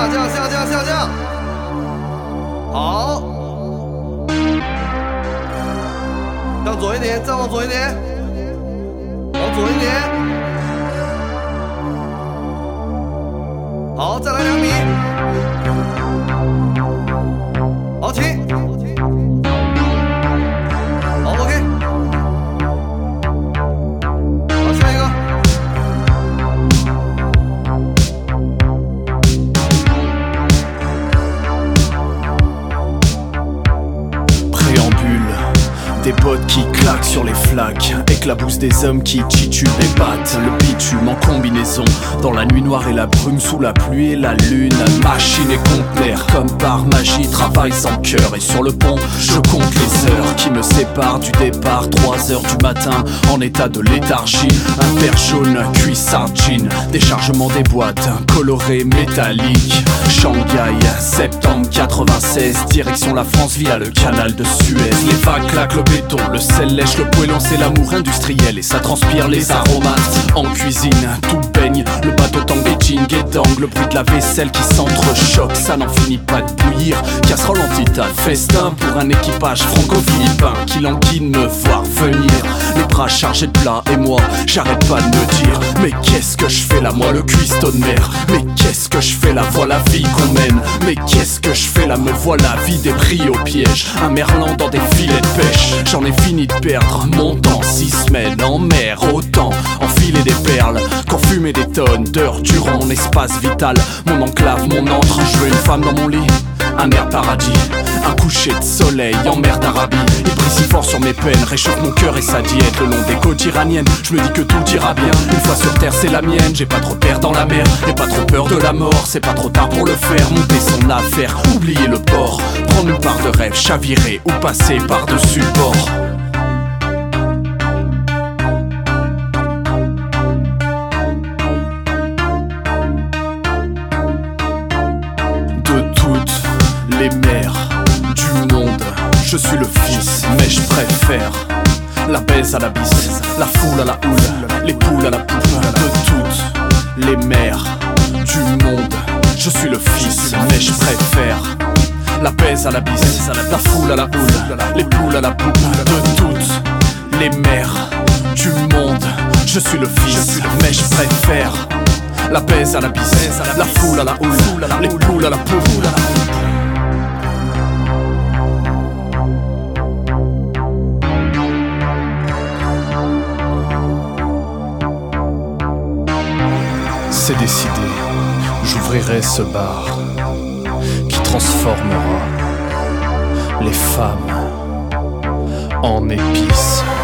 降，好，向左一点，再往左一点，往左一点，好，再来2米，好，停，好 ，OK， 好，下一个。 Des bottes qui claquent sur les flaques, éclaboussent des hommes qui titubent les pattes. Le bitume en combinaison, dans la nuit noire et la brume, sous la pluie et la lune. Machine et conteneur, comme par magie, travaillent sans cœur. Et sur le pont, je compte les heures qui me séparent du départ. 3 heures du matin, en état de léthargie. Un verre jaune, cuit sardine, déchargement des boîtes, coloré métallique. Shanghai, septembre 96, direction la France via le canal de Suez. Les vagues claquent le béton, le sel lèche le poêlon, c'est l'amour industriel et ça transpire les aromates. En cuisine, tout baigne, le bateau tangue des jeans et d'angle, le bruit de la vaisselle qui s'entrechoque, ça n'en finit pas de bouillir. Casserole en titane, festin pour un équipage franco-philippin qui languit de me voir venir. Les bras chargés de plats et moi, j'arrête pas de me dire, mais qu'est-ce que je fais là, moi le cuistot de mer. Mais qu'est-ce que je fais là, voilà vie qu'on mène. Mais qu'est-ce que je fais là, me voilà vidé pris au piège. Un merlan dans des filets de pêche. J'en ai fini de perdre mon temps, 6 semaines en mer, autant enfiler des perles qu'en fumer des tonnes d'heures durant mon espace vital. Mon enclave, mon antre, je veux une femme dans mon lit, un air paradis, un coucher de soleil en mer d'Arabie. Il brille si fort sur mes peines, réchauffe mon cœur et sa diète. Le long des côtes iraniennes, je me dis que tout ira bien. Une fois sur terre c'est la mienne, j'ai pas trop peur dans la mer. J'ai pas trop peur de la mort, c'est pas trop tard pour le faire. Monter son affaire, oublier le port, prendre une part de rêve, chavirer ou passer par-dessus le bord. Les mers du monde, je suis le fils, mais je préfère la baise à la bise, la foule à la houle, les poules à la poupe. De toutes les mers du monde, je suis le fils, mais je préfère la baise à la bise, la foule à la houle, les poules à la poupe. De toutes les mers du monde, je suis le fils, mais je préfère la baise à la bise, la foule à la houle, les poules à la poupe. C'est décidé, j'ouvrirai ce bar qui transformera les femmes en épices.